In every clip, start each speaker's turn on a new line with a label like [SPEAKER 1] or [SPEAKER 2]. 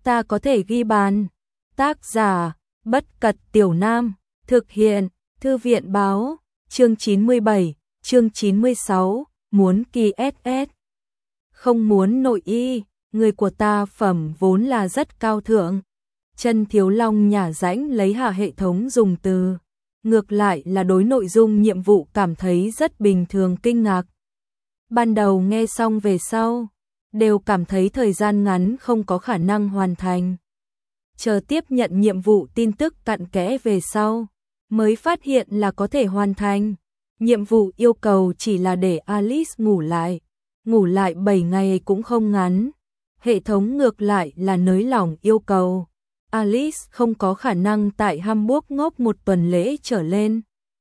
[SPEAKER 1] ta có thể ghi bàn. Tác giả, Bất Cật Tiểu Nam, thực hiện, Thư viện Báo, chương 97, chương 96, muốn kỳ SS. Không muốn nội y, người của ta phẩm vốn là rất cao thượng. Chân Thiếu Long nhả rãnh lấy hạ hệ thống dùng từ. Ngược lại là đối nội dung nhiệm vụ cảm thấy rất bình thường kinh ngạc. Ban đầu nghe xong về sau, đều cảm thấy thời gian ngắn không có khả năng hoàn thành. Chờ tiếp nhận nhiệm vụ tin tức cặn kẽ về sau, mới phát hiện là có thể hoàn thành. Nhiệm vụ yêu cầu chỉ là để Alice ngủ lại 7 ngày cũng không ngắn. Hệ thống ngược lại là nới lỏng yêu cầu. Alice không có khả năng tại Hamburg ngốc một tuần lễ trở lên.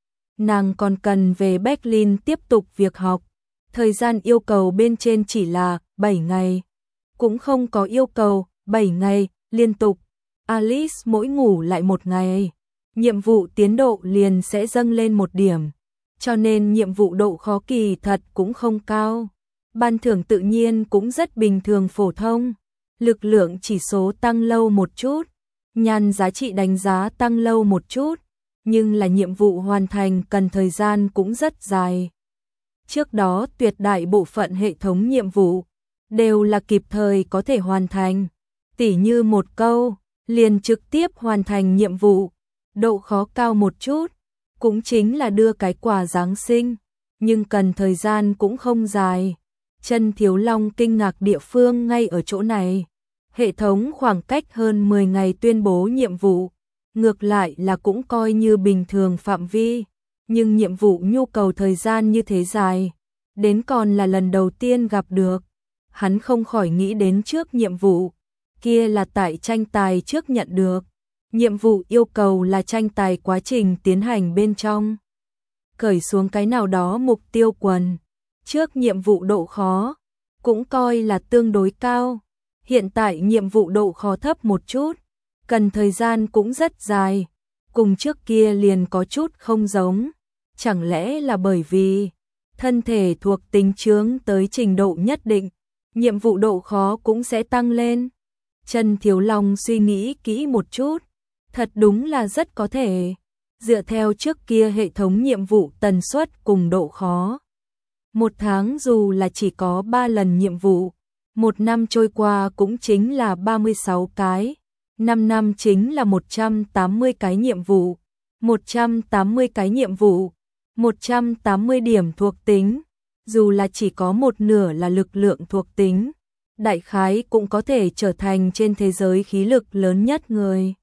[SPEAKER 1] Nàng còn cần về Berlin tiếp tục việc học. Thời gian yêu cầu bên trên chỉ là 7 ngày. Cũng không có yêu cầu 7 ngày liên tục. Alice mỗi ngủ lại 1 ngày. Nhiệm vụ tiến độ liền sẽ dâng lên 1 điểm. Cho nên nhiệm vụ độ khó kỳ thật cũng không cao. Ban thưởng tự nhiên cũng rất bình thường phổ thông. Lực lượng chỉ số tăng lâu một chút. Nhan giá trị đánh giá tăng lâu một chút. Nhưng là nhiệm vụ hoàn thành cần thời gian cũng rất dài. Trước đó tuyệt đại bộ phận hệ thống nhiệm vụ đều là kịp thời có thể hoàn thành. Tỉ như một câu, liền trực tiếp hoàn thành nhiệm vụ. Độ khó cao một chút, cũng chính là đưa cái quà Giáng sinh, nhưng cần thời gian cũng không dài. Chân Thiếu Long kinh ngạc địa phương ngay ở chỗ này. Hệ thống khoảng cách hơn 10 ngày tuyên bố nhiệm vụ, ngược lại là cũng coi như bình thường phạm vi, nhưng nhiệm vụ nhu cầu thời gian như thế dài, đến còn là lần đầu tiên gặp được. Hắn không khỏi nghĩ đến trước nhiệm vụ, kia là tại tranh tài trước nhận được. Nhiệm vụ yêu cầu là tranh tài quá trình tiến hành bên trong. Cởi xuống cái nào đó mục tiêu quần. Trước nhiệm vụ độ khó, cũng coi là tương đối cao. Hiện tại nhiệm vụ độ khó thấp một chút, cần thời gian cũng rất dài. Cùng trước kia liền có chút không giống. Chẳng lẽ là bởi vì thân thể thuộc tính chướng tới trình độ nhất định, nhiệm vụ độ khó cũng sẽ tăng lên. Chân Thiếu Long suy nghĩ kỹ một chút. Thật đúng là rất có thể. Dựa theo trước kia hệ thống nhiệm vụ tần suất cùng độ khó. 1 tháng dù là chỉ có 3 lần nhiệm vụ, 1 năm trôi qua cũng chính là 36 cái. 5 năm chính là 180 cái nhiệm vụ. 180 cái nhiệm vụ, 180 điểm thuộc tính. Dù là chỉ có 1/2 là lực lượng thuộc tính, đại khái cũng có thể trở thành trên thế giới khí lực lớn nhất người.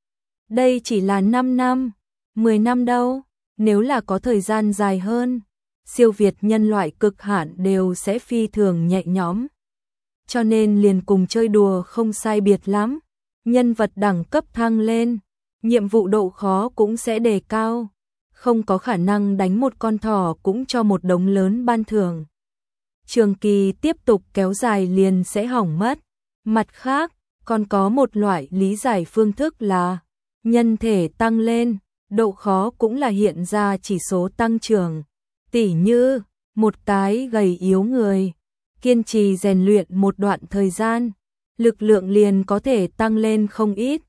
[SPEAKER 1] Đây chỉ là 5 năm, 10 năm đâu, nếu là có thời gian dài hơn, siêu việt nhân loại cực hạn đều sẽ phi thường nhẹ nhõm. Cho nên liền cùng chơi đùa không sai biệt lắm, nhân vật đẳng cấp thăng lên, nhiệm vụ độ khó cũng sẽ đề cao, không có khả năng đánh một con thỏ cũng cho một đống lớn ban thưởng. Trường kỳ tiếp tục kéo dài liền sẽ hỏng mất. Mặt khác, còn có một loại lý giải phương thức là nhân thể tăng lên, độ khó cũng là hiện ra chỉ số tăng trưởng. Tỉ như, một cái gầy yếu người, kiên trì rèn luyện một đoạn thời gian, lực lượng liền có thể tăng lên không ít.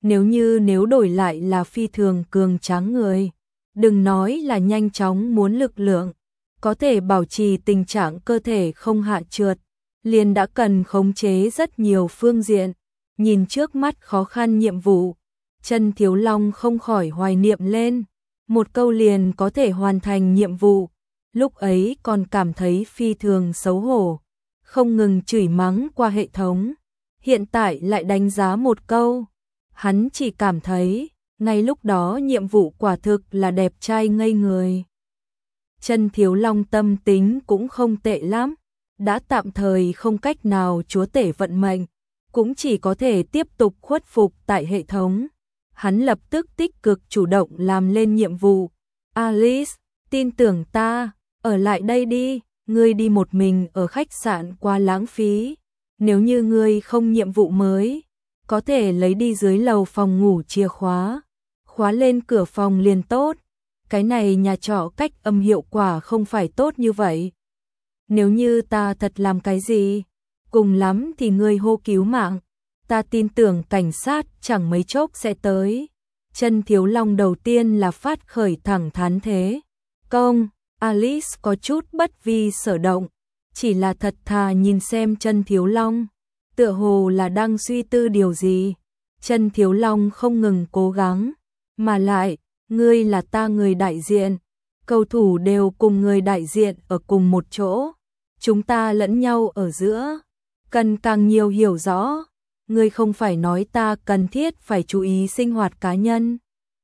[SPEAKER 1] Nếu đổi lại là phi thường cường tráng người, đừng nói là nhanh chóng muốn lực lượng, có thể bảo trì tình trạng cơ thể không hạ trượt, liền đã cần khống chế rất nhiều phương diện. Nhìn trước mắt khó khăn nhiệm vụ, Chân Thiếu Long không khỏi hoài niệm lên, một câu liền có thể hoàn thành nhiệm vụ, lúc ấy còn cảm thấy phi thường xấu hổ, không ngừng chửi mắng qua hệ thống, hiện tại lại đánh giá một câu, hắn chỉ cảm thấy, ngay lúc đó nhiệm vụ quả thực là đẹp trai ngây người. Chân Thiếu Long tâm tính cũng không tệ lắm, đã tạm thời không cách nào chúa tể vận mệnh, cũng chỉ có thể tiếp tục khuất phục tại hệ thống. Hắn lập tức tích cực chủ động làm lên nhiệm vụ. Alice, tin tưởng ta, ở lại đây đi, ngươi đi một mình ở khách sạn quá lãng phí. Nếu như ngươi không nhiệm vụ mới, có thể lấy đi dưới lầu phòng ngủ chìa khóa, khóa lên cửa phòng liền tốt. Cái này nhà trọ cách âm hiệu quả không phải tốt như vậy. Nếu như ta thật làm cái gì, cùng lắm thì ngươi hô cứu mạng. Ta tin tưởng cảnh sát chẳng mấy chốc sẽ tới. Chân Thiếu Long đầu tiên là phát khởi thẳng thắn thế. Công, Alice có chút bất vi sở động, chỉ là thật thà nhìn xem Chân Thiếu Long, tựa hồ là đang suy tư điều gì. Chân Thiếu Long không ngừng cố gắng, mà lại, ngươi là ta người đại diện, cầu thủ đều cùng người đại diện ở cùng một chỗ, chúng ta lẫn nhau ở giữa, cần càng nhiều hiểu rõ, ngươi không phải nói ta cần thiết phải chú ý sinh hoạt cá nhân.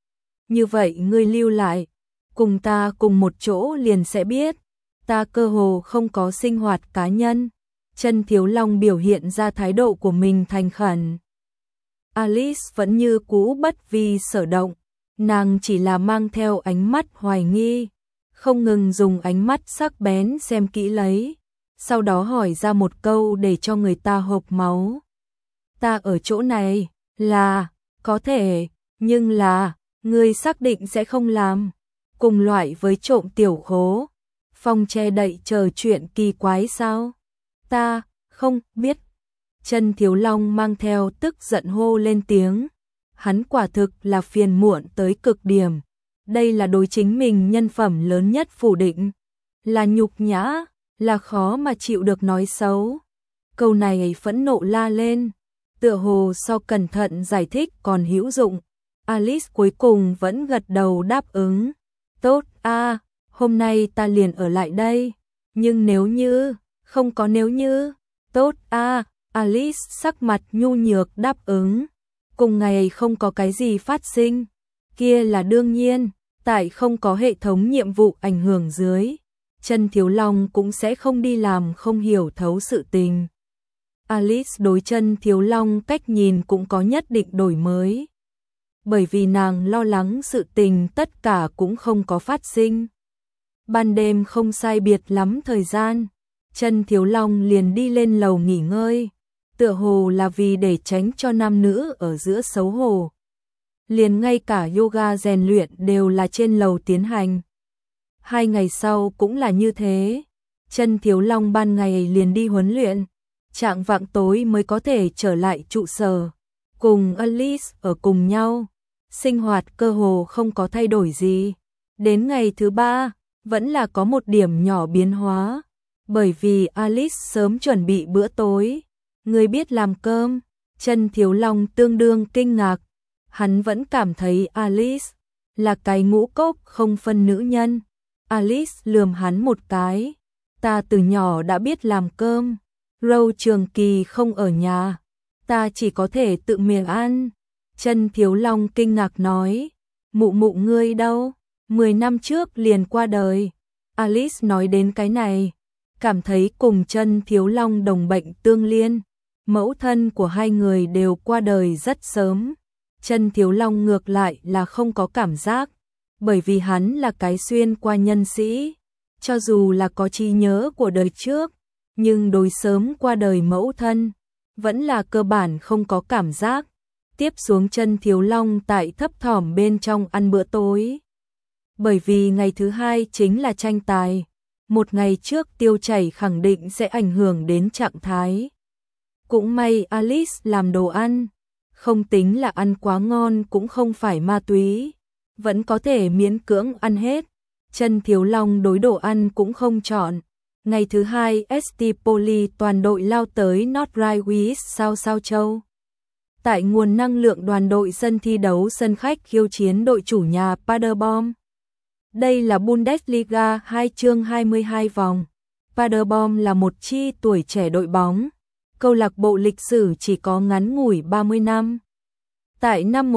[SPEAKER 1] Như vậy ngươi lưu lại, cùng ta cùng một chỗ liền sẽ biết, ta cơ hồ không có sinh hoạt cá nhân. Chân Thiếu Long biểu hiện ra thái độ của mình thành khẩn. Alice vẫn như cũ bất vi sở động, nàng chỉ là mang theo ánh mắt hoài nghi, không ngừng dùng ánh mắt sắc bén xem kỹ lấy, sau đó hỏi ra một câu để cho người ta hộc máu. Ta ở chỗ này, là, có thể, nhưng là, ngươi xác định sẽ không làm, cùng loại với trộm tiểu khố, phong che đậy chờ chuyện kỳ quái sao? Ta, không biết. Chân Thiếu Long mang theo tức giận hô lên tiếng. Hắn quả thực là phiền muộn tới cực điểm. Đây là đối chính mình nhân phẩm lớn nhất phủ định. Là nhục nhã, là khó mà chịu được nói xấu. Câu này phẫn nộ la lên. Tựa hồ sau cẩn thận giải thích còn hữu dụng. Alice cuối cùng vẫn gật đầu đáp ứng. Tốt a, hôm nay ta liền ở lại đây. Nhưng nếu như, không có nếu như. Tốt a, Alice sắc mặt nhu nhược đáp ứng. Cùng ngày không có cái gì phát sinh. Kia là đương nhiên, tại không có hệ thống nhiệm vụ ảnh hưởng dưới. Chân Thiếu Long cũng sẽ không đi làm không hiểu thấu sự tình. Alice đối Chân Thiếu Long cách nhìn cũng có nhất định đổi mới. Bởi vì nàng lo lắng sự tình tất cả cũng không có phát sinh. Ban đêm không sai biệt lắm thời gian, Chân Thiếu Long liền đi lên lầu nghỉ ngơi, tựa hồ là vì để tránh cho nam nữ ở giữa xấu hổ. Liền ngay cả yoga rèn luyện đều là trên lầu tiến hành. 2 ngày sau cũng là như thế, Chân Thiếu Long ban ngày liền đi huấn luyện, chạng vạng tối mới có thể trở lại trụ sở, cùng Alice ở cùng nhau. Sinh hoạt cơ hồ không có thay đổi gì. Đến ngày thứ 3, vẫn là có một điểm nhỏ biến hóa. Bởi vì Alice sớm chuẩn bị bữa tối. Người biết làm cơm. Chân Thiếu Long tương đương kinh ngạc. Hắn vẫn cảm thấy Alice là cái ngũ cốc không phân nữ nhân. Alice lườm hắn một cái. Ta từ nhỏ đã biết làm cơm. Râu Trường Kỳ không ở nhà. Ta chỉ có thể tự miệng ăn. Chân Thiếu Long kinh ngạc nói, mụ mụ ngươi đâu, 10 năm trước liền qua đời. Alice nói đến cái này, cảm thấy cùng Chân Thiếu Long đồng bệnh tương liên, mẫu thân của hai người đều qua đời rất sớm. Chân Thiếu Long ngược lại là không có cảm giác, bởi vì hắn là cái xuyên qua nhân sĩ, cho dù là có trí nhớ của đời trước, nhưng đối sớm qua đời mẫu thân, vẫn là cơ bản không có cảm giác. Tiếp xuống Chân Thiếu Long tại thấp thỏm bên trong ăn bữa tối. Bởi vì ngày thứ 2 chính là tranh tài, một ngày trước tiêu chảy khẳng định sẽ ảnh hưởng đến trạng thái. Cũng may Alice làm đồ ăn, không tính là ăn quá ngon cũng không phải ma túy, vẫn có thể miễn cưỡng ăn hết. Chân Thiếu Long đối đồ ăn cũng không chọn. Ngày thứ 2 ST Poly toàn đội lao tới North Rhine sao châu. Tại nguồn năng lượng đoàn đội sân thi đấu sân khách khiêu chiến đội chủ nhà Paderborn. Đây là Bundesliga 2 chương 22 vòng. Paderborn là một chi tuổi trẻ đội bóng. Câu lạc bộ lịch sử chỉ có ngắn ngủi 30 năm. Tại năm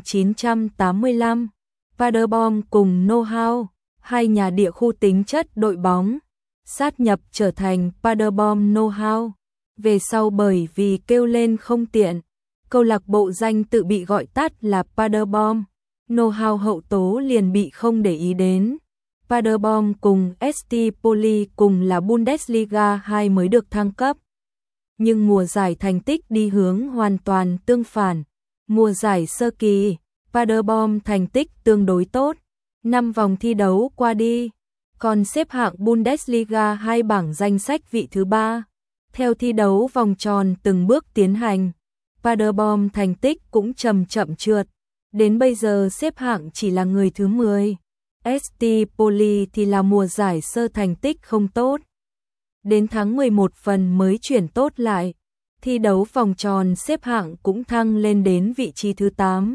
[SPEAKER 1] 1985, Paderborn cùng Know-how, hai nhà địa khu tính chất đội bóng, sát nhập trở thành Paderborn Know-how. Về sau bởi vì kêu lên không tiện, câu lạc bộ danh tự bị gọi tắt là Paderborn, Know-how hậu tố liền bị không để ý đến. Paderborn cùng ST Poly cùng là Bundesliga 2 mới được thăng cấp. Nhưng mùa giải thành tích đi hướng hoàn toàn tương phản. Mùa giải sơ kỳ, Paderborn thành tích tương đối tốt, 5 vòng thi đấu qua đi, còn xếp hạng Bundesliga 2 bảng danh sách vị thứ 3. Theo thi đấu vòng tròn từng bước tiến hành, Paderborn thành tích cũng chậm chậm trượt, đến bây giờ xếp hạng chỉ là người thứ 10. ST Poli thì là mùa giải sơ thành tích không tốt. Đến tháng 11 phần mới chuyển tốt lại, thi đấu vòng tròn xếp hạng cũng thăng lên đến vị trí thứ 8.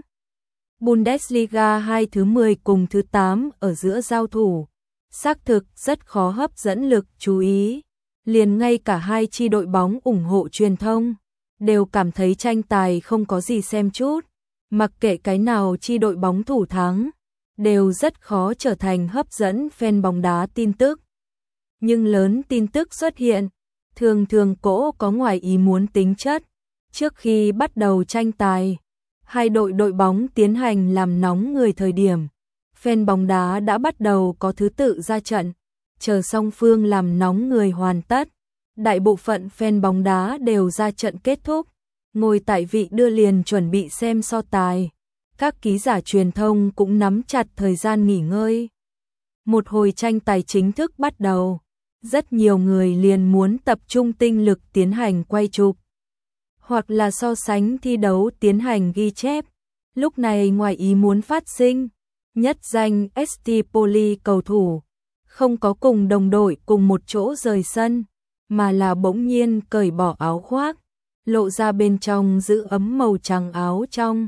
[SPEAKER 1] Bundesliga 2 thứ 10 cùng thứ 8 ở giữa giao thủ, xác thực rất khó hấp dẫn lực chú ý. Liền ngay cả hai chi đội bóng ủng hộ truyền thông đều cảm thấy tranh tài không có gì xem chút, mặc kệ cái nào chi đội bóng thủ thắng, đều rất khó trở thành hấp dẫn fan bóng đá tin tức. Nhưng lớn tin tức xuất hiện, thường thường cỗ có ngoài ý muốn tính chất. Trước khi bắt đầu tranh tài, hai đội bóng tiến hành làm nóng người thời điểm, fan bóng đá đã bắt đầu có thứ tự ra trận, chờ song phương làm nóng người hoàn tất. Đại bộ phận fan bóng đá đều ra trận kết thúc, ngồi tại vị đưa liền chuẩn bị xem so tài. Các ký giả truyền thông cũng nắm chặt thời gian nghỉ ngơi. Một hồi tranh tài chính thức bắt đầu, rất nhiều người liền muốn tập trung tinh lực tiến hành quay chụp, hoặc là so sánh thi đấu tiến hành ghi chép. Lúc này ngoài ý muốn phát sinh, nhất danh ST Poli cầu thủ không có cùng đồng đội cùng một chỗ rời sân, mà là bỗng nhiên cởi bỏ áo khoác, lộ ra bên trong giữ ấm màu trắng áo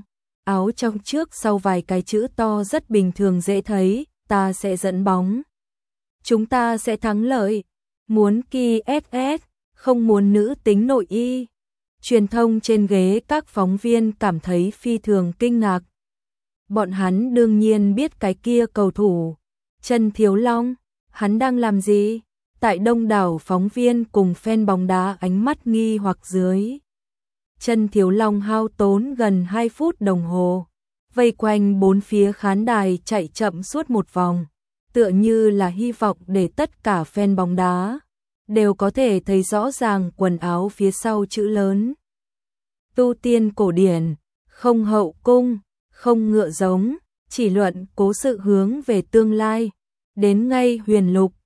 [SPEAKER 1] trong trước sau vài cái chữ to rất bình thường dễ thấy, ta sẽ dẫn bóng, chúng ta sẽ thắng lợi, muốn ki SS, không muốn nữ tính nội y. Truyền thông trên ghế các phóng viên cảm thấy phi thường kinh ngạc. Bọn hắn đương nhiên biết cái kia cầu thủ Trần Thiếu Long, hắn đang làm gì? Tại đông đảo phóng viên cùng fan bóng đá ánh mắt nghi hoặc dưới. Trần Thiếu Long hao tốn gần 2 phút đồng hồ, vây quanh bốn phía khán đài chạy chậm suốt một vòng, tựa như là hy vọng để tất cả fan bóng đá đều có thể thấy rõ ràng quần áo phía sau chữ lớn. Tu tiên cổ điển, không hậu cung, không ngựa giống, chỉ luận cố sự hướng về tương lai, đến ngay huyền lục,